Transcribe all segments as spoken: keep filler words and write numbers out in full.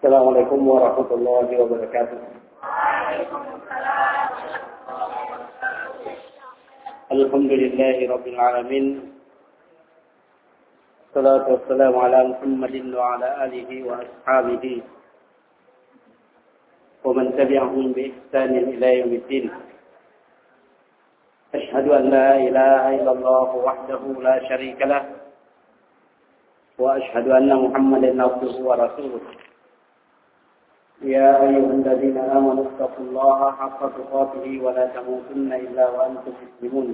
Assalamualaikum warahmatullahi wabarakatuh. Alhamdulillahi rabbil alamin. Salatu wassalamu ala Muhammadin wa ala alihi wa ashabihi wa man tabi'ahum bi ihsanin ila yaumiddin. Ashhadu an la ilaha illallah wahdahu la syarika lah wa ashhadu anna Muhammadan abduhu wa rasuluh. يا أيها الذين آمنوا اتقوا الله حق تقاته ولا تموتن إلا وأنتم مسلمون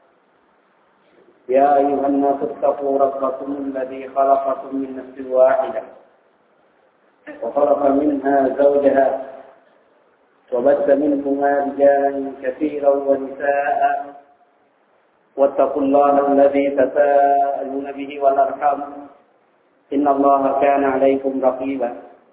يا أيها الناس اتقوا ربكم الذي خلقكم من نفس واحدة وخلق منها زوجها وبث منهما رجالا كثيرا ونساء واتقوا الله الذي تساءلون به والأرحام إن الله كان عليكم رقيبا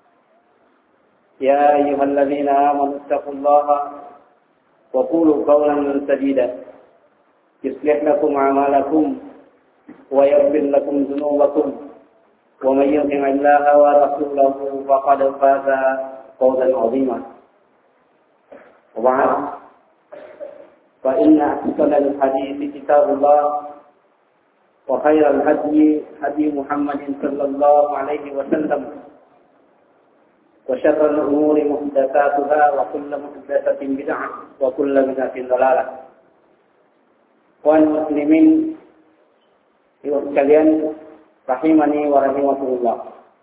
يا أيها الذين آمنوا اتقوا الله وقولوا قولا سديدا يصلح لكم أعمالكم ويغفر لكم ذنوبكم ومن يطع الله ورسوله فقد فاز فوزا عظيما وبعد فإن أحسن الحديث كتاب الله وخير الهدي هدي محمد صلى الله عليه وسلم وشر الأمور محدثاتها وكل محدثة بدعة وكل بدعة ضلالة. Kaum muslimin ibu sekalian rahimani wa rahimakumullah.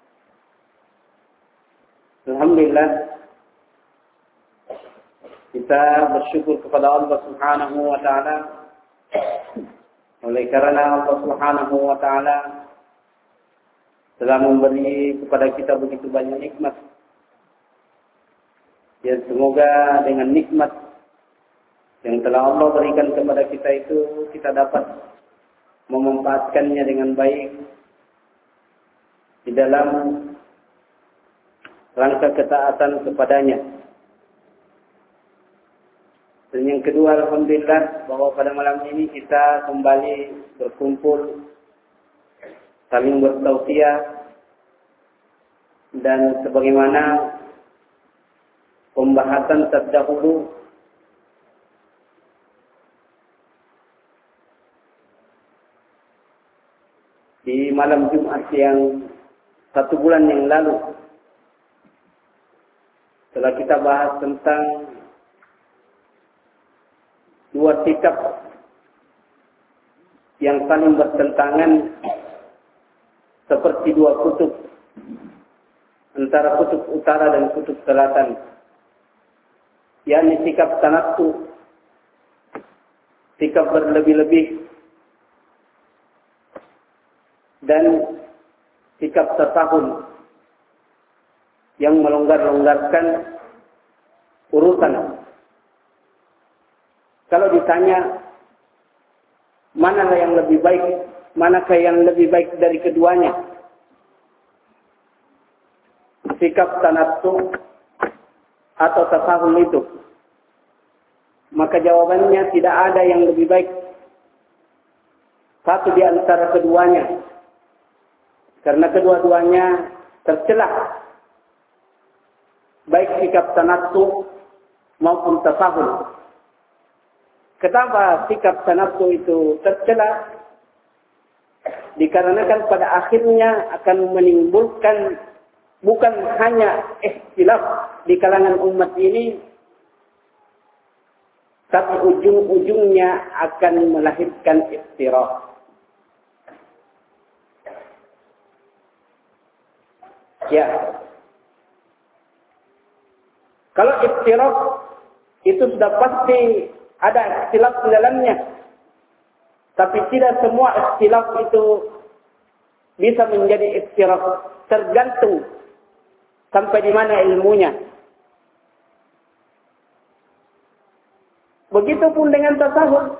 Alhamdulillah kita bersyukur kepada Allah Subhanahu wa taala oleh karena Allah Subhanahu wa taala telah memberi kepada kita begitu banyak nikmat. Ya, semoga dengan nikmat yang telah Allah berikan kepada kita itu kita dapat memanfaatkannya dengan baik di dalam rangka ketaatan kepadanya. Dan yang kedua, alhamdulillah bahwa pada malam ini kita kembali berkumpul saling bertausiah dan sebagaimana pembahasan terdahulu di malam Jumat yang satu bulan yang lalu setelah kita bahas tentang dua sikap yang saling bertentangan seperti dua kutub antara kutub utara dan kutub selatan, yakni sikap tanattu, sikap berlebih-lebih, dan sikap tasahul yang melonggar-longgarkan urusan. Kalau ditanya manakah yang lebih baik, manakah yang lebih baik dari keduanya, sikap tanattu atau tasahul itu, maka jawabannya tidak ada yang lebih baik. Satu di antara keduanya, karena kedua-duanya tercelah, baik sikap tanattu maupun tasahul. Kenapa sikap tanattu itu tercelah? Dikarenakan pada akhirnya akan menimbulkan bukan hanya ikhtilaf di kalangan umat ini, tapi ujung-ujungnya akan melahirkan iftiraq. Ya, kalau iftiraq itu sudah pasti ada ikhtilaf di dalamnya, tapi tidak semua ikhtilaf itu bisa menjadi iftiraq, tergantung sampai di mana ilmunya. Begitupun dengan tasahul.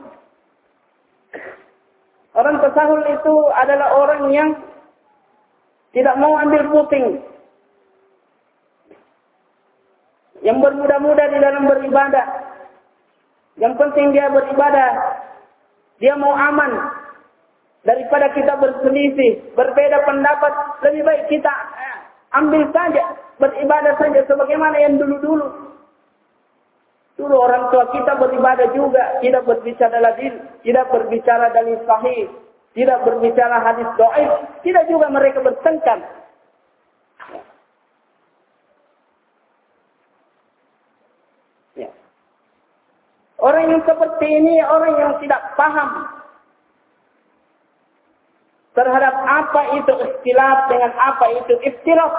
Orang tasahul itu adalah orang yang tidak mau ambil pusing, yang bermudah-mudah di dalam beribadah. Yang penting dia beribadah, dia mau aman daripada kita berselisih, berbeda pendapat. Lebih baik kita ambil saja beribadah saja sebagaimana yang dulu-dulu. Dulu orang tua kita beribadah juga, tidak berbicara dalil, tidak berbicara dalil sahih, tidak berbicara hadis dhaif, tidak juga mereka bertengkar. Ya. Orang yang seperti ini orang yang tidak paham terhadap apa itu ikhtilaf dengan apa itu ikhtilaf.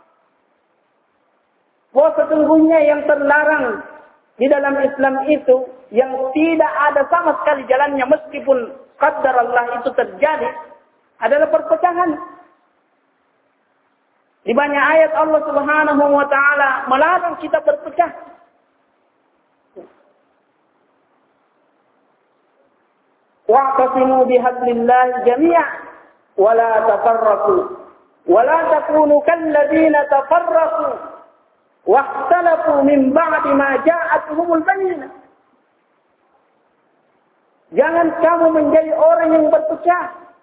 Bahwa sesungguhnya yang terlarang di dalam Islam itu yang tidak ada sama sekali jalannya meskipun qadar Allah itu terjadi adalah perpecahan. Di banyak ayat Allah Subhanahu wa taala melarang kita berpecah. Wa'tasimu bihablillahi jami'an wa la tafarraqu wa la takunu kalladzina tafarraqu waqtalafu min ba'di ma ja'atuhumul bayyinah. Jangan kamu menjadi orang yang berpecah,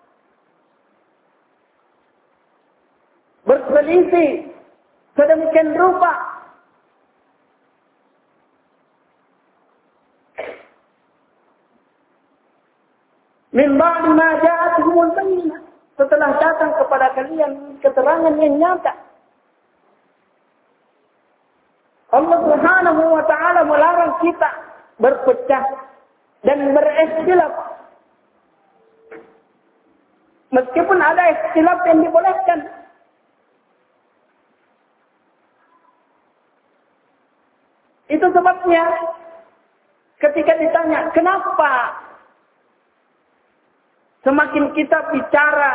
berselisih sedemikian rupa. Min ba'di ma ja'atuhumul bayyinah, setelah datang kepada kalian keterangan yang nyata. Allah Subhanahu wa taala melarang kita berpecah dan berikhtilaf. Meskipun ada ikhtilaf yang dibolehkan. Itu sebabnya ketika ditanya, kenapa semakin kita bicara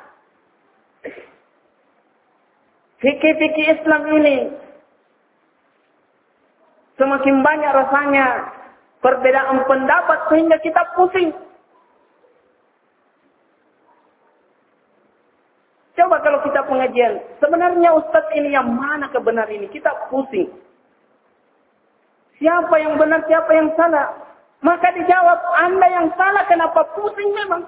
fikih-fikih Islam ini, semakin banyak rasanya perbedaan pendapat sehingga kita pusing. Coba kalau kita pengajian, sebenarnya Ustadz ini yang mana kebenar ini? Kita pusing. Siapa yang benar, siapa yang salah? Maka dijawab, Anda yang salah, kenapa pusing memang?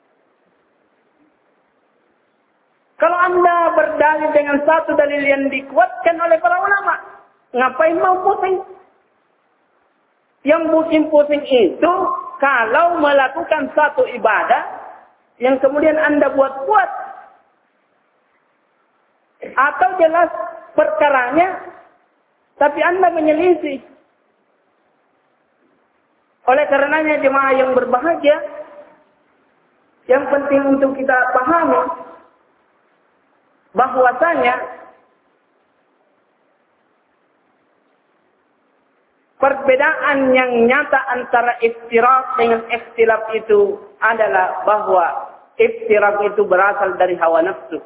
Kalau Anda berdalil dengan satu dalil yang dikuatkan oleh para ulama, ngapain mau pusing? Yang pusing-pusing itu kalau melakukan satu ibadah yang kemudian Anda buat-buat. Atau jelas perkaranya, tapi Anda menyelisih. Oleh karenanya jemaah yang berbahagia, yang penting untuk kita pahami bahwasanya perbedaan yang nyata antara iftirak dengan ikhtilaf itu adalah bahwa iftirak itu berasal dari hawa nafsu.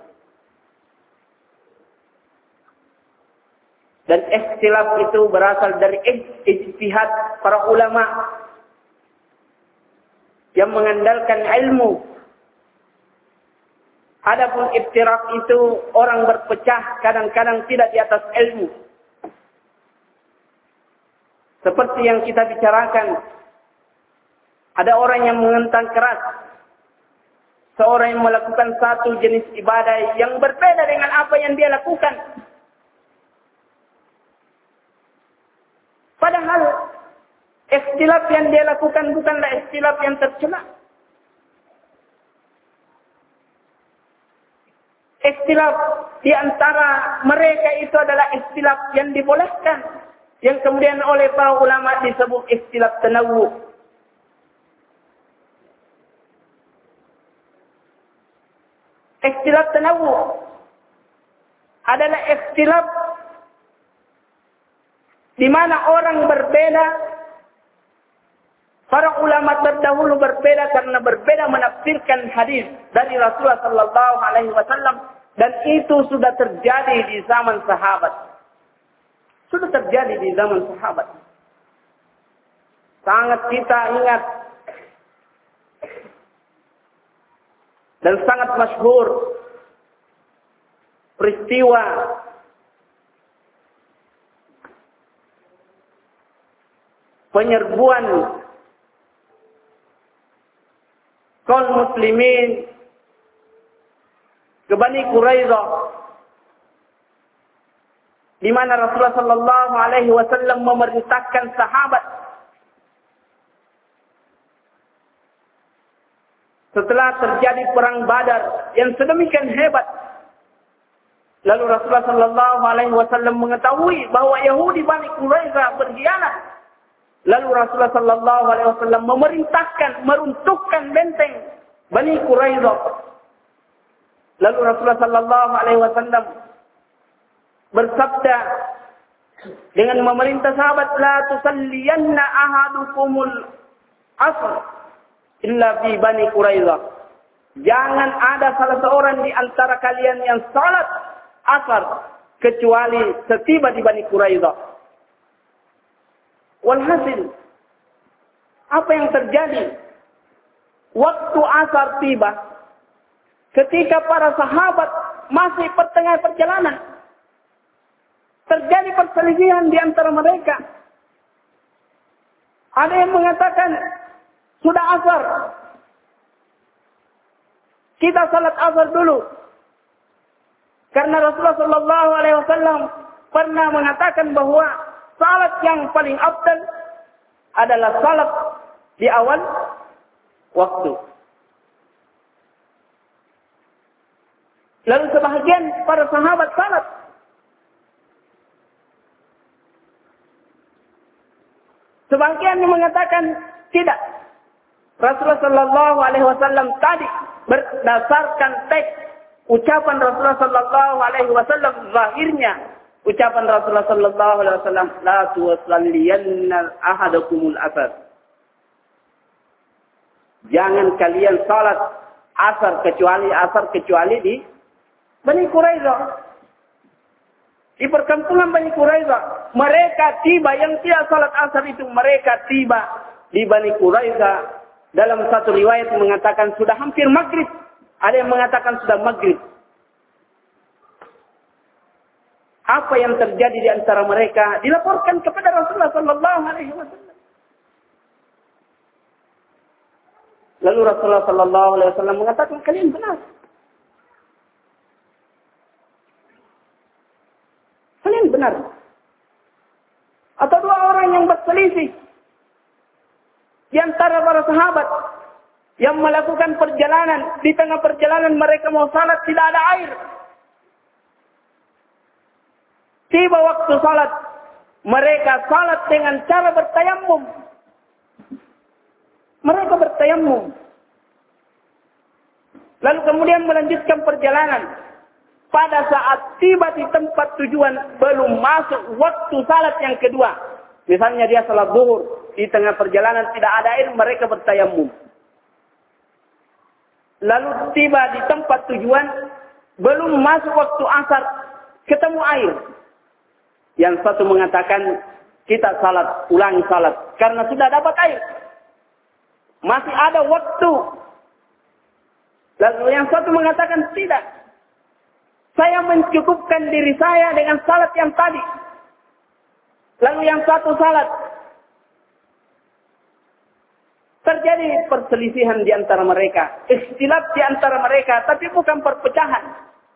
Dan ikhtilaf itu berasal dari ijtihad para ulama yang mengandalkan ilmu. Adapun iftirak itu orang berpecah kadang-kadang tidak di atas ilmu. Seperti yang kita bicarakan, ada orang yang menentang keras. Seorang yang melakukan satu jenis ibadah yang berbeda dengan apa yang dia lakukan. Padahal, ikhtilaf yang dia lakukan bukanlah ikhtilaf yang tercela. Ikhtilaf di antara mereka itu adalah ikhtilaf yang dibolehkan. Yang kemudian oleh para ulama disebut ikhtilaf tanawwu. Ikhtilaf tanawwu adalah ikhtilaf di mana orang berbeda, para ulama terdahulu berbeda karena berbeda menafsirkan hadis dari Rasulullah sallallahu alaihi wasallam, dan itu sudah terjadi di zaman sahabat. Sudah terjadi di zaman sahabat. Sangat kita ingat dan sangat masyhur peristiwa penyerbuan kaum muslimin ke Bani Quraidah di mana Rasulullah Sallallahu Alaihi Wasallam memerintahkan sahabat setelah terjadi perang Badar yang sedemikian hebat. Lalu Rasulullah Sallallahu Alaihi Wasallam mengetahui bahwa Yahudi Bani Quraisyah berkhianat. Lalu Rasulullah Sallallahu Alaihi Wasallam memerintahkan meruntuhkan benteng Bani Quraisyah. Lalu Rasulullah Sallallahu Alaihi Wasallam bersabda dengan memerintah sahabat, la tusalliyanna ahadukumul asr illa fi Bani Quraisyah. Jangan ada salah seorang di antara kalian yang salat asar kecuali setiba di Bani Quraisyah. Walhasil, apa yang terjadi? Waktu asar tiba, ketika para sahabat masih pertengahan perjalanan, terjadi perselisihan di antara mereka. Ada yang mengatakan, sudah asar, kita salat asar dulu. Karena Rasulullah Sallallahu Alaihi Wasallam pernah mengatakan bahwa salat yang paling afdal adalah salat di awal waktu. Lalu sebahagian para sahabat salat. Sebagian yang mengatakan tidak. Rasulullah Sallallahu Alaihi Wasallam tadi berdasarkan teks ucapan Rasulullah Sallallahu Alaihi Wasallam, zahirnya ucapan Rasulullah Sallallahu Alaihi Wasallam, la tusalliyanna ahadakumul asar. Jangan kalian salat asar kecuali asar kecuali di Bani Quraisyah. Di perkampungan Bani Quraisyah, mereka tiba yang tidak salat asar itu, mereka tiba di Bani Quraisyah. Dalam satu riwayat mengatakan sudah hampir maghrib. Ada yang mengatakan sudah maghrib. Apa yang terjadi di antara mereka dilaporkan kepada Rasulullah Sallallahu Alaihi Wasallam. Lalu Rasulullah Sallallahu Alaihi Wasallam mengatakan, kalian benar. Kalian benar. Atau dua orang yang berselisih di antara para sahabat yang melakukan perjalanan, di tengah perjalanan mereka mau salat, tidak ada air. Tiba waktu salat, mereka salat dengan cara bertayamum. Mereka bertayamum. Lalu kemudian melanjutkan perjalanan. Pada saat tiba di tempat tujuan, belum masuk waktu salat yang kedua. Misalnya dia salat zuhur, di tengah perjalanan tidak ada air, mereka bertayamum. Lalu tiba di tempat tujuan, belum masuk waktu asar, ketemu air. Yang satu mengatakan, kita salat, ulangi salat, karena sudah dapat air. Masih ada waktu. Lalu yang satu mengatakan, tidak. Saya mencukupkan diri saya dengan salat yang tadi. Lalu yang satu salat. Terjadi perselisihan di antara mereka. Ikhtilaf di antara mereka. Tapi bukan perpecahan.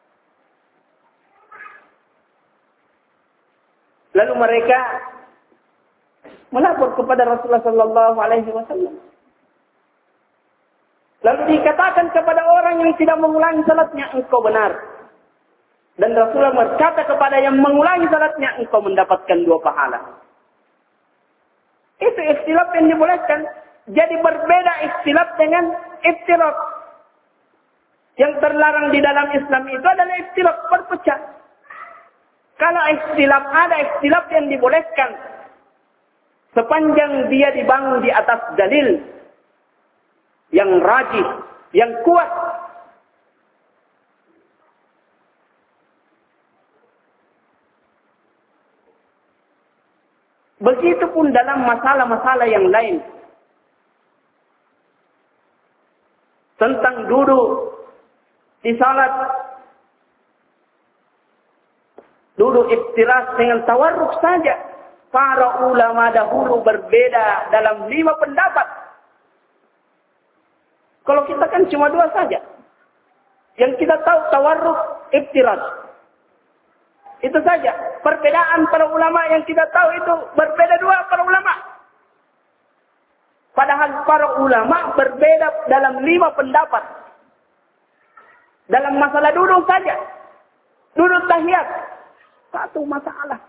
Lalu mereka melapor kepada Rasulullah Sallallahu Alaihi Wasallam. Lalu dikatakan kepada orang yang tidak mengulangi salatnya, engkau benar. Dan Rasulullah berkata kepada yang mengulangi salatnya, engkau mendapatkan dua pahala. Itu ikhtilaf yang dibolehkan. Jadi berbeda ikhtilaf dengan iftirak. Yang terlarang di dalam Islam itu adalah ikhtilaf berpecah. Kalau ikhtilaf, ada ikhtilaf yang dibolehkan. Sepanjang dia dibangun di atas dalil. Yang rajih, yang kuat. Begitupun dalam masalah-masalah yang lain. Tentang duduk di salat. Duduk iftirash dengan tawarruk saja. Para ulama dahulu berbeda dalam lima pendapat. Kalau kita kan cuma dua saja. Yang kita tahu tawarruk iftirash. Itu saja. Perbedaan para ulama yang kita tahu itu berbeda dua para ulama. Padahal para ulama berbeda dalam lima pendapat. Dalam masalah duduk saja. Duduk tahiyat. Satu masalah.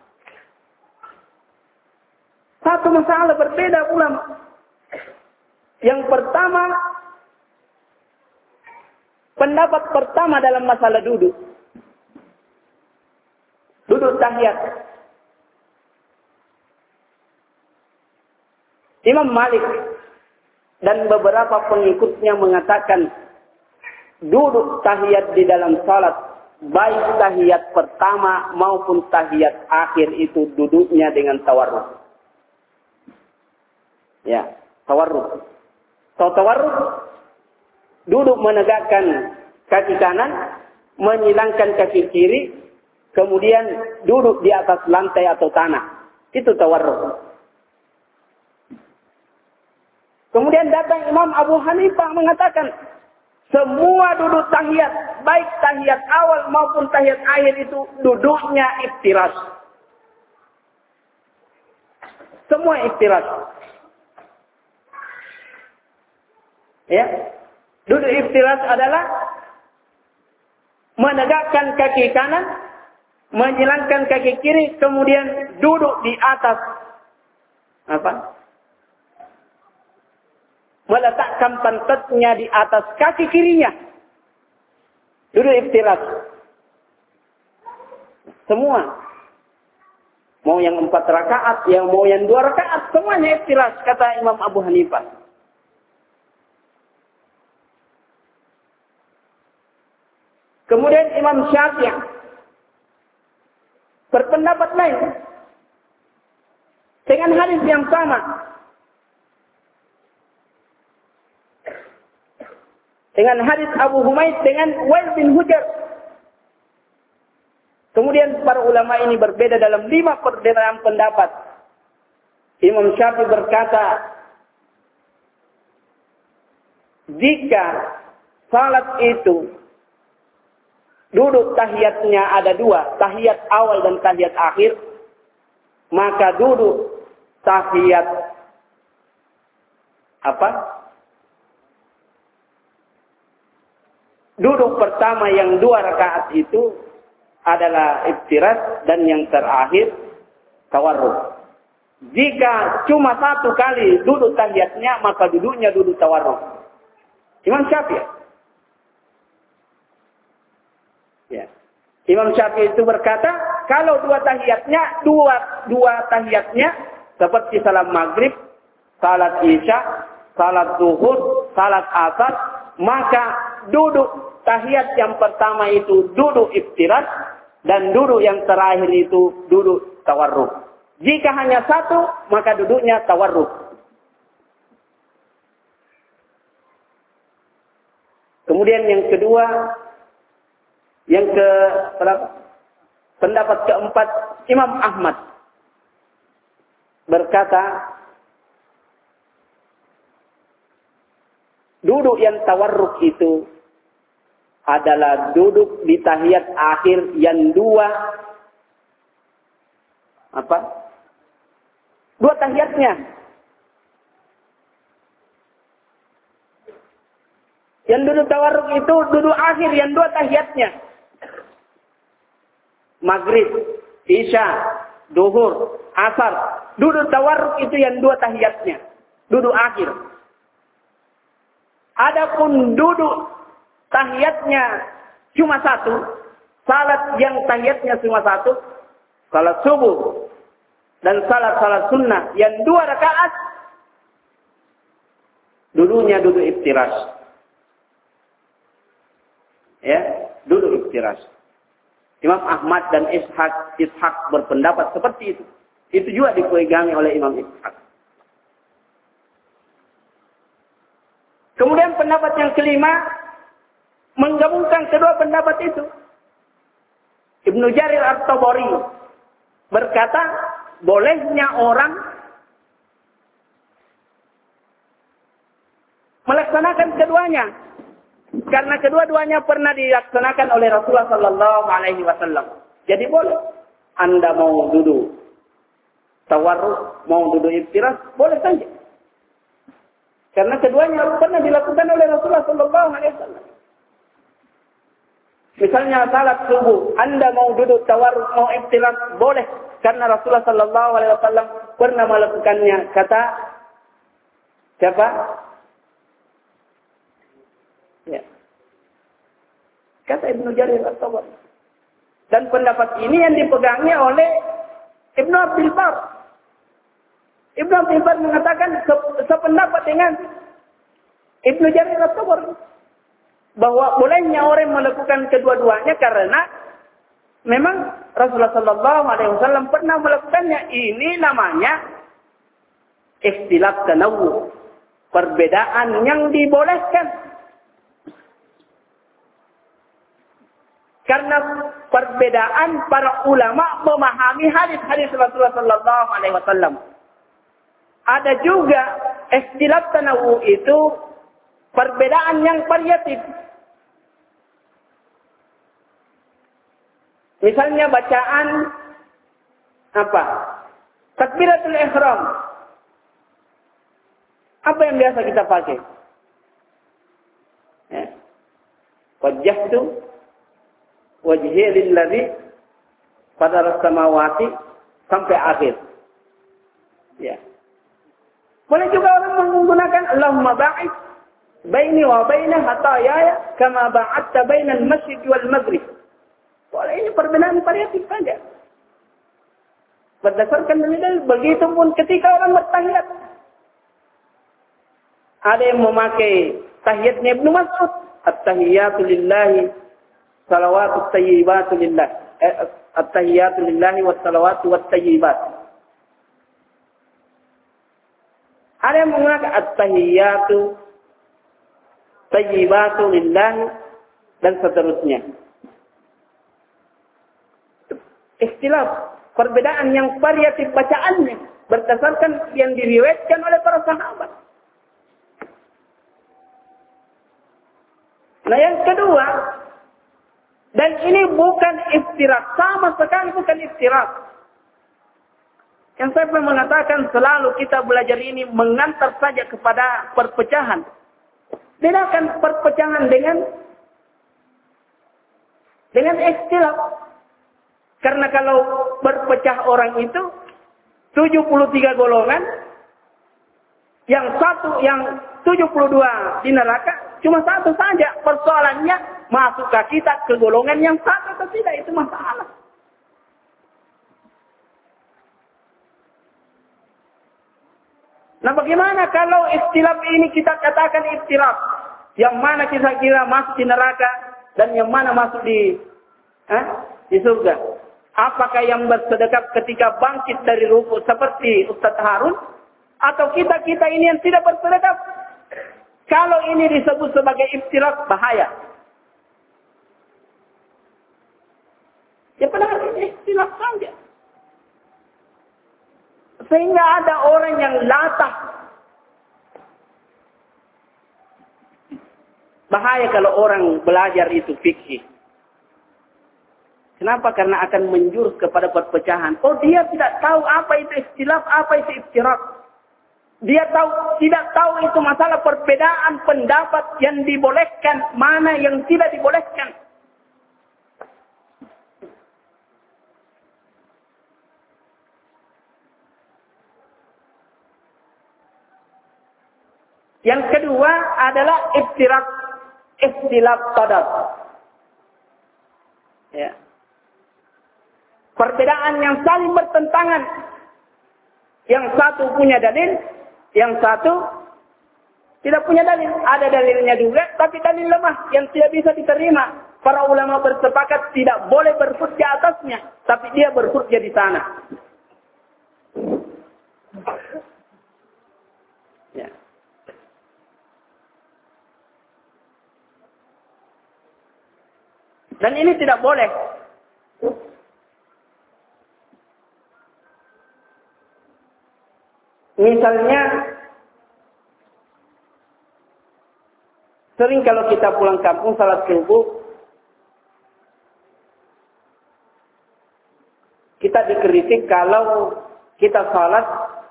Satu masalah berbeda ulama. Yang pertama, pendapat pertama dalam masalah duduk. Duduk tahiyat. Imam Malik dan beberapa pengikutnya mengatakan duduk tahiyat di dalam salat, baik tahiyat pertama maupun tahiyat akhir itu duduknya dengan tawarruk. Ya, tawarruk. Tahu tawarruk? Duduk menegakkan kaki kanan, menyilangkan kaki kiri, kemudian duduk di atas lantai atau tanah. Itu tawarruk. Kemudian datang Imam Abu Hanifah mengatakan, semua duduk tahiyat, baik tahiyat awal maupun tahiyat akhir itu duduknya iftiras. Semua iftiras. Ya, duduk iftiras adalah menegakkan kaki kanan, menyilangkan kaki kiri, kemudian duduk di atas apa? Meletakkan pantatnya di atas kaki kirinya. Duduk iftiras. Semua. Mau yang empat rakaat, yang mau yang dua rakaat, semuanya iftiras, kata Imam Abu Hanifah. Kemudian Imam Syafi'i berpendapat lain dengan hadis yang sama. Dengan hadis Abu Humaid dengan Wail bin Hujr. Kemudian para ulama ini berbeda dalam lima perbedaan pendapat. Imam Syafi'i berkata, jika salat itu duduk tahiyatnya ada dua, tahiyat awal dan tahiyat akhir, maka duduk tahiyat apa? Duduk pertama yang dua rakaat itu adalah iftiras dan yang terakhir tawarruk. Jika cuma satu kali duduk tahiyatnya, maka duduknya duduk tawarruk. Imam Syafi'i. Ya. Imam Syafi'i itu berkata, kalau dua tahiyatnya, dua dua tahiyatnya seperti salat maghrib, salat isya, salat zuhur, salat asar, maka duduk tahiyat yang pertama itu duduk iftiras dan duduk yang terakhir itu duduk tawarruk. Jika hanya satu, maka duduknya tawarruk. Kemudian yang kedua, yang ke berapa? Pendapat keempat, Imam Ahmad berkata, duduk yang tawarruk itu adalah duduk di tahiyat akhir yang dua apa? Dua tahiyatnya. Yang duduk tawarruk itu duduk akhir yang dua tahiyatnya. Maghrib, isya, duhur, asar. Duduk tawarruk itu yang dua tahiyatnya. Duduk akhir. Adapun duduk tahiyatnya cuma satu, salat yang tahiyatnya cuma satu, salat subuh dan salat-salat sunnah yang dua rakaat, duduknya duduk iftiras. Ya, duduk iftiras. Imam Ahmad dan Ishaq, Ishaq berpendapat seperti itu. Itu juga dipegangi oleh Imam Ishaq. Kemudian pendapat yang kelima, menggabungkan kedua pendapat itu. Ibnu Jarir At-Tabari berkata, bolehnya orang melaksanakan keduanya. Karena kedua-duanya pernah dilaksanakan oleh Rasulullah sallallahu alaihi wasallam. Jadi boleh. Anda mau duduk tawarruk, mau duduk iftiras, boleh saja. Karena keduanya pernah dilakukan oleh Rasulullah Sallallahu Alaihi Wasallam. Misalnya salat subuh, Anda mau duduk tawarruk, mau iftiras, boleh. Karena Rasulullah Sallallahu Alaihi Wasallam pernah melakukannya. Kata siapa? Ya. Kata Ibnu Jarir At-Tabari. Dan pendapat ini yang dipegangnya oleh Ibnu Abdul Bar. Ibnu Abdul Bar mengatakan sependapat dengan Ibnu Jarir At-Tabari bahwa bolehnya orang melakukan kedua-duanya karena memang Rasulullah Sallallahu Alaihi Wasallam pernah melakukannya. Ini namanya ikhtilaf tanawwu, perbedaan yang dibolehkan. Karena perbedaan para ulama memahami hadis-hadis Rasulullah Sallallahu Alaihi Wasallam. Ada juga ikhtilaf tanawwu itu perbedaan yang variatif. Misalnya bacaan apa? Takbiratul ihram. Apa yang biasa kita pakai? Ya. Wajjahtu wajhi lilladzi fadaras samawati sampai akhir. Ya. Boleh juga orang menggunakan Allahumma ba'id baini wa baina hatayaya kama ba'adta bainal masjid wal maghrib. Boleh, ini perbedaan variatif saja. Berdasarkan dalil, begitu pun ketika orang bertahiyat. Ada yang memakai tahiyatnya Ibnu Mas'ud, at-tahiyatu lillahi salawatu tayyibatu lillah. Eh, at-tahiyatu lillahi was salawatu wat tayyibat. Ada yang mengatakan at-tahiyatu tayyibatu lillahi dan seterusnya. Ikhtilaf, perbedaan yang variatif bacaannya berdasarkan yang diriwayatkan oleh para sahabat. Nah yang kedua, dan ini bukan iftirak, sama sekali bukan iftirak. Yang saya pernah mengatakan selalu kita belajar ini mengantar saja kepada perpecahan. Bedakan perpecahan dengan dengan ikhtilaf. Karena kalau berpecah orang itu tujuh puluh tiga golongan, yang satu yang tujuh puluh dua di neraka, cuma satu saja persoalannya masalah kita ke golongan yang satu atau tidak, itu masalah. Nah bagaimana kalau ikhtilaf ini kita katakan ikhtilaf? Yang mana kita kira masuk di neraka dan yang mana masuk di eh, di surga? Apakah yang bersedekap ketika bangkit dari ruku seperti Ustaz Harun? Atau kita-kita ini yang tidak bersedekap? Kalau ini disebut sebagai ikhtilaf, bahaya. Ya padahal ini ikhtilaf saja. Sehingga ada orang yang latah. Bahaya kalau orang belajar itu fikih. Kenapa? Karena akan menjurus kepada perpecahan. Oh, dia tidak tahu apa itu ikhtilaf, apa itu iftirak. Dia tahu tidak tahu itu masalah perbedaan pendapat yang dibolehkan, mana yang tidak dibolehkan. Yang kedua adalah iftirak, ikhtilaf qadar. Ya. Perbedaan yang saling bertentangan. Yang satu punya dalil, yang satu tidak punya dalil. Ada dalilnya juga, tapi dalil lemah yang tidak bisa diterima. Para ulama bersepakat tidak boleh berhujjah atasnya, tapi dia berhujjah di sana. Ya. Dan ini tidak boleh. Misalnya, sering kalau kita pulang kampung salat subuh, kita kita dikritik kalau kita salat,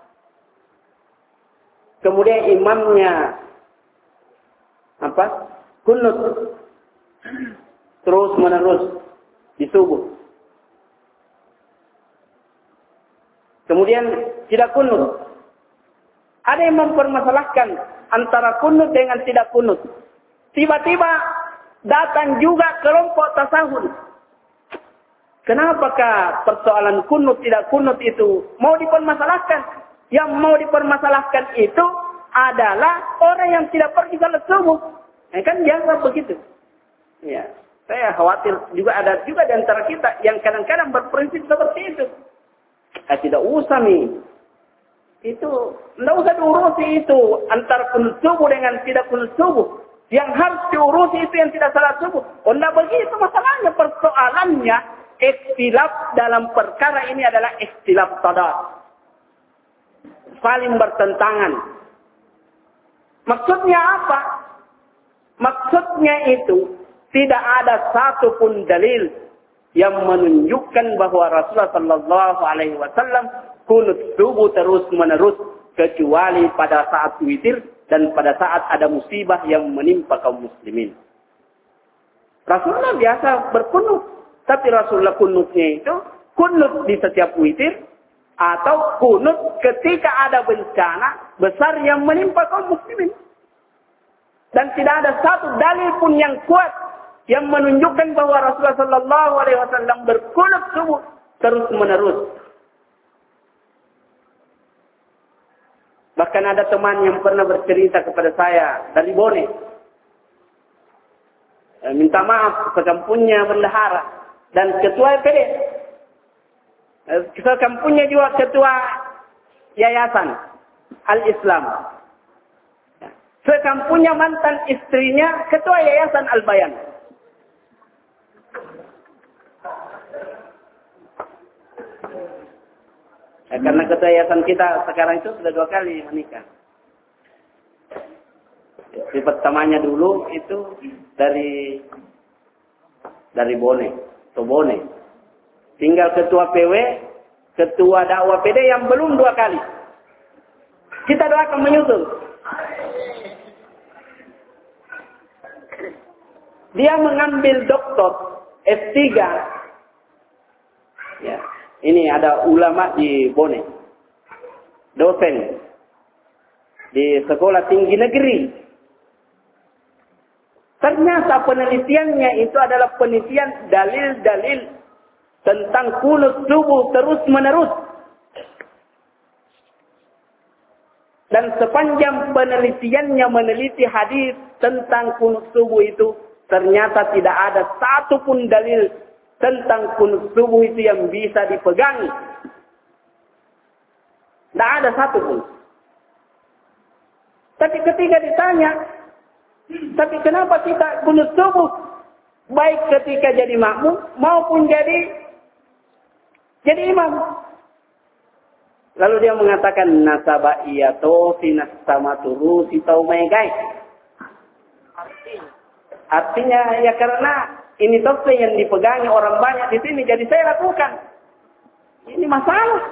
kemudian imamnya apa? Kunut terus menerus di subuh. Kemudian tidak kunut. Ada yang mempermasalahkan antara kunut dengan tidak kunut. Tiba-tiba datang juga kelompok tasawuf. Kenapakah persoalan kunut tidak kunut itu mau dipermasalahkan? Yang mau dipermasalahkan itu adalah orang yang tidak pergi salat subuh. Eh, kan biasa begitu. Ya, saya khawatir juga ada juga di antara kita yang kadang-kadang berprinsip seperti itu. Eh, tidak usah nih. Itu tidak usah diurusi itu antara kunut subuh dengan tidak kunut subuh. Yang harus diurusi itu yang tidak salat subuh. Oh, tidak begitu masalahnya. Persoalannya ikhtilaf dalam perkara ini adalah ikhtilaf tadad. Saling bertentangan. Maksudnya apa? Maksudnya itu tidak ada satupun dalil yang menunjukkan bahwa Rasulullah Sallallahu Alaihi Wasallam kunut subuh terus menerus kecuali pada saat witir dan pada saat ada musibah yang menimpa kaum muslimin. Rasulullah biasa berkunut, tapi Rasulullah kunutnya itu kunut di setiap witir atau kunut ketika ada bencana besar yang menimpa kaum muslimin. Dan tidak ada satu dalil pun yang kuat yang menunjukkan bahwa Rasulullah Sallallahu Alaihi Wasallam berkunut subuh terus menerus. Bahkan ada teman yang pernah bercerita kepada saya dari Bone. E, minta maaf sekampungnya bendahara dan ketua P D. E, sekampungnya juga ketua Yayasan Al-Islam. Sekampungnya mantan istrinya ketua Yayasan Al-Bayan. Ya, karena ketua yayasan kita sekarang itu sudah dua kali menikah. Di pertamanya dulu itu dari dari Bone, atau Bone. Tinggal ketua P W, ketua dakwah P D yang belum dua kali. Kita doakan menyusul. Dia mengambil doktor S tiga. Ya. Ini ada ulama di Bone, dosen di sekolah tinggi negeri. Ternyata penelitiannya itu adalah penelitian dalil-dalil tentang kunut subuh terus menerus. Dan sepanjang penelitiannya meneliti hadis tentang kunut subuh itu, ternyata tidak ada satupun dalil tentang kunut subuh itu yang bisa dipegangi. Tidak ada satu pun. Tapi ketika ditanya, tapi kenapa kita kunut subuh? Baik ketika jadi makmum maupun jadi jadi imam. Lalu dia mengatakan nasaba iyato finas sama turu si taumegai. Artinya ya karena ini doktrin yang dipegangi orang banyak di sini, jadi saya lakukan. Ini masalah.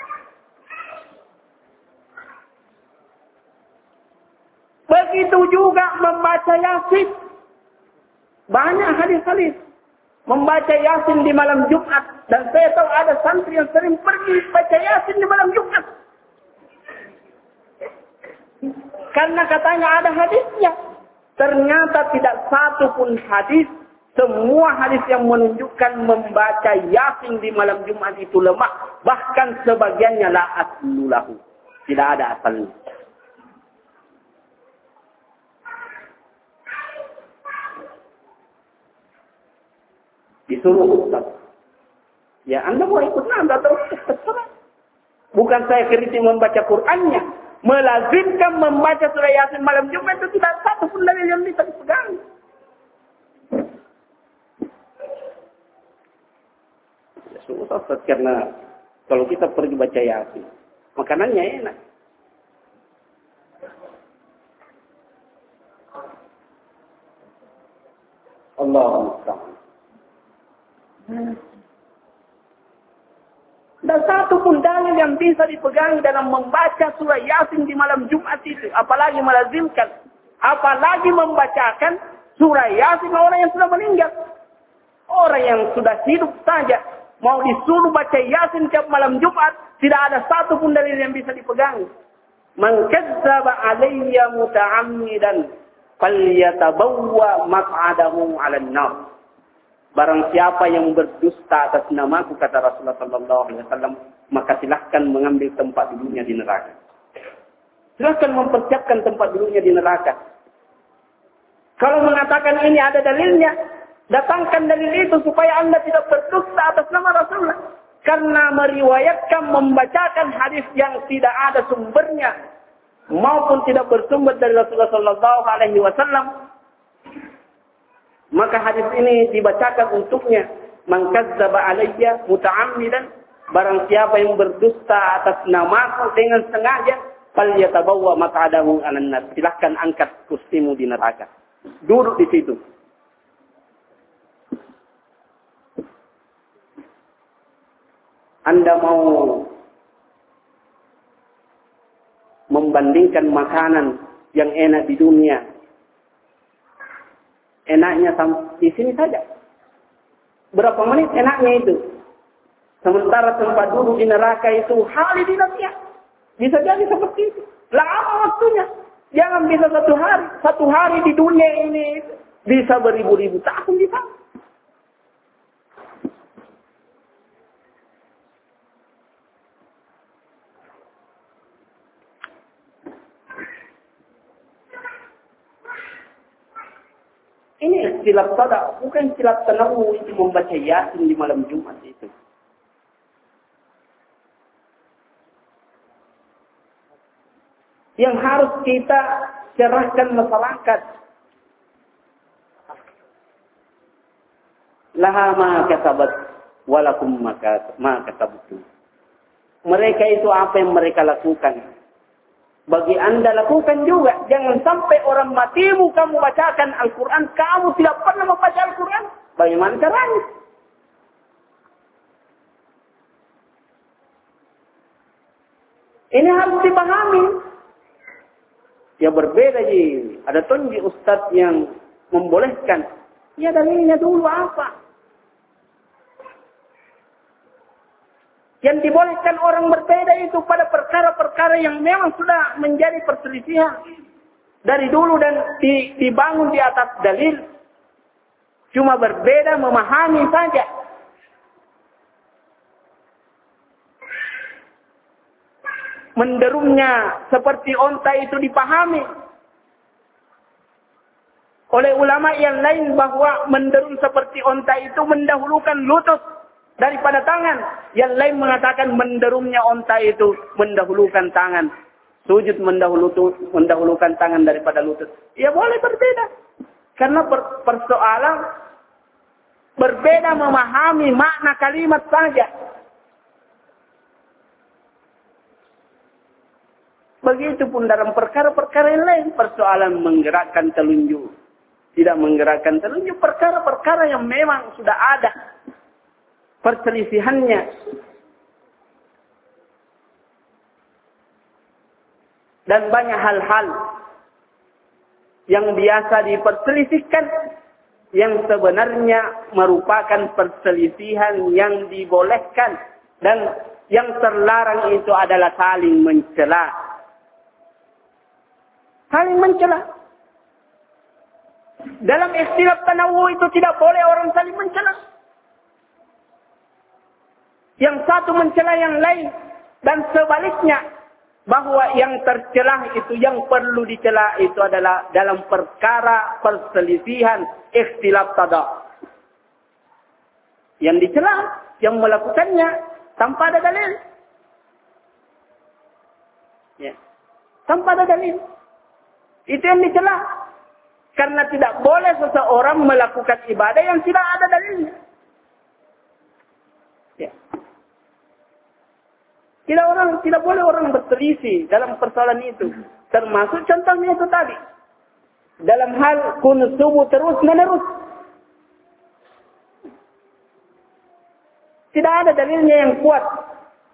Begitu juga membaca Yasin. Banyak hadis-hadis. Membaca Yasin di malam Jumat. Dan saya tahu ada santri yang sering pergi baca Yasin di malam Jumat. Karena katanya ada hadisnya. Ternyata tidak satu pun hadis. Semua hadis yang menunjukkan membaca Yasin di malam Jumat itu lemah. Bahkan sebagiannya la aslulahu. Tidak ada asalnya. Disuruh Ustaz. Ya Anda mau ikut Anda atau terserah. Bukan saya kritik membaca Qur'annya. Melazimkan membaca surah Yasin malam Jumat itu tidak satu pun dalil yang bisa dipegang. Susah karena kalau kita pergi baca Yasin, makanannya enak. Allahu Akbar. Dan satu pun dalil yang bisa dipegang dalam membaca surah Yasin di malam Jumat itu. Apalagi melazimkan. Apalagi membacakan surah Yasin orang yang sudah meninggal. Orang yang sudah hidup saja. Mau disuruh baca Yasin tiap malam Jumat. Tidak ada satu pun dalil yang bisa dipegang. Man kadzdzaba alayya muta'ammidan falyatabawwa maq'adahu 'alan nar. Barang siapa yang berdusta atas namaku, kata Rasulullah sallallahu alaihi wasallam, maka silahkan mengambil tempat duduknya di neraka. Silahkan mempersiapkan tempat duduknya di neraka. Kalau mengatakan ini ada dalilnya, datangkan dalil itu supaya Anda tidak berdusta atas nama Rasulullah. Karena meriwayatkan, membacakan hadis yang tidak ada sumbernya, maupun tidak bersumber dari Rasulullah sallallahu alaihi wasallam, maka hadis ini dibacakan untuknya. Man kadzdzaba alayya muta'ammidan, barang siapa yang berdusta atas namaku dengan sengaja, falyatabawwa maq'adahu 'alan nar. Silahkan angkat kursimu di neraka. Duduk di situ. Anda mau membandingkan makanan yang enak di dunia, enaknya di sini saja. Berapa menit enaknya itu. Sementara tempat duduk di neraka itu halidinatnya. Bisa jadi seperti itu. Lama waktunya. Jangan bisa satu hari. Satu hari di dunia ini bisa beribu-ribu tahun di sana. Ini istilah sada, bukan istilah tanawu itu membaca Yasin di malam Jumat itu. Yang harus kita cerahkan masyarakat. Laha ma kasabat walakum ma kasabtu. Mereka itu apa yang mereka lakukan. Bagi Anda lakukan juga. Jangan sampai orang matimu kamu bacakan Al-Quran. Kamu tidak pernah membaca Al-Quran. Bagaimana caranya? Ini harus dipahami. Ya berbeda ji. Ada tonji ustadz yang membolehkan. Ya dalilnya dulu apa? Yang dibolehkan orang berbeda itu pada perkara-perkara yang memang sudah menjadi perselisihan. Dari dulu dan dibangun di atas dalil. Cuma berbeda memahami saja. Menderumnya seperti onta itu dipahami. Oleh ulama yang lain bahwa menderum seperti onta itu mendahulukan lutut daripada tangan. Yang lain mengatakan menderumnya onta itu mendahulukan tangan. Sujud mendahulukan, mendahulukan tangan daripada lutut. Ya boleh berbeda. Karena per, persoalan berbeda memahami makna kalimat saja. Begitupun dalam perkara-perkara yang lain. Persoalan menggerakkan telunjuk. Tidak menggerakkan telunjuk. Perkara-perkara yang memang sudah ada perselisihannya. Dan banyak hal-hal yang biasa diperselisihkan yang sebenarnya merupakan perselisihan yang dibolehkan dan yang terlarang itu adalah saling mencela. Saling mencela. Dalam istilah tanawu itu tidak boleh orang saling mencela. Yang satu mencela yang lain. Dan sebaliknya. Bahwa yang tercelah itu, yang perlu dicela itu adalah dalam perkara perselisihan ikhtilaf tada. Yang dicela, yang melakukannya tanpa ada dalil. Ya. Tanpa ada dalil. Itu yang dicela. Karena tidak boleh seseorang melakukan ibadah yang tidak ada dalilnya. Ya. Tidak orang, tidak boleh orang berselisih dalam persoalan itu. Termasuk contohnya itu tadi. Dalam hal kunut subuh terus menerus. Tidak ada dalilnya yang kuat.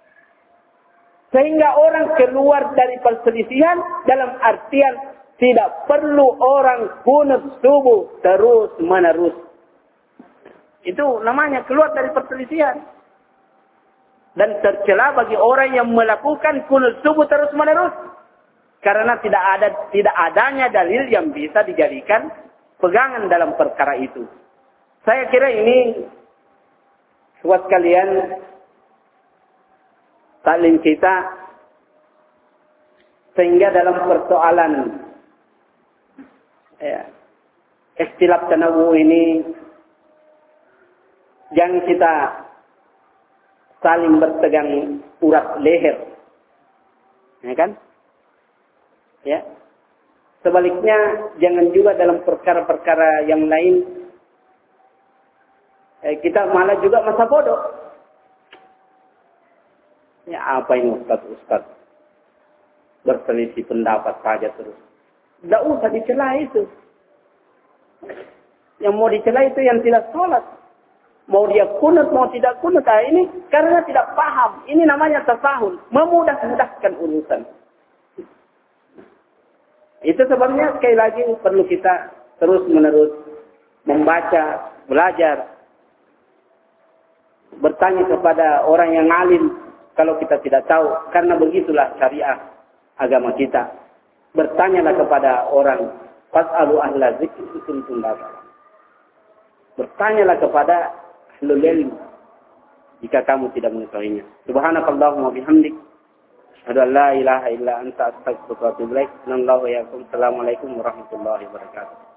Sehingga orang keluar dari perselisihan dalam artian tidak perlu orang kunut subuh terus menerus. Itu namanya keluar dari perselisihan. Dan tercela bagi orang yang melakukan kunut subuh terus menerus. Karena tidak ada tidak adanya dalil yang bisa dijadikan pegangan dalam perkara itu. Saya kira ini buat kalian taklim kita, sehingga dalam persoalan ya, ikhtilaf tanawu ini jangan kita saling bertegang urat leher, ya kan? Ya. Sebaliknya jangan juga dalam perkara-perkara yang lain eh, kita malah juga masa bodoh. Ya apa ini ustaz-ustaz berselisih pendapat saja terus. Tidak usah dicela itu. Yang mau dicela itu yang tidak sholat. Mau dia kunut, mau tidak kunut. Nah, ini karena tidak paham. Ini namanya tasahul. Memudah-mudahkan urusan. Itu sebabnya sekali lagi perlu kita terus menerus membaca, belajar. Bertanya kepada orang yang alim. Kalau kita tidak tahu, karena begitulah syariah agama kita. Bertanyalah kepada orang, fas'alu ahla dzikri in kuntum la ta'lamun. Bertanyalah kepada ahlul ilm jika kamu tidak mengetahuinya. Subhanakallahumma bihamdik, asyhadu an la ilaha illa anta, astaghfiruka wa atubu ilaik. Assalamualaikum warahmatullahi wabarakatuh.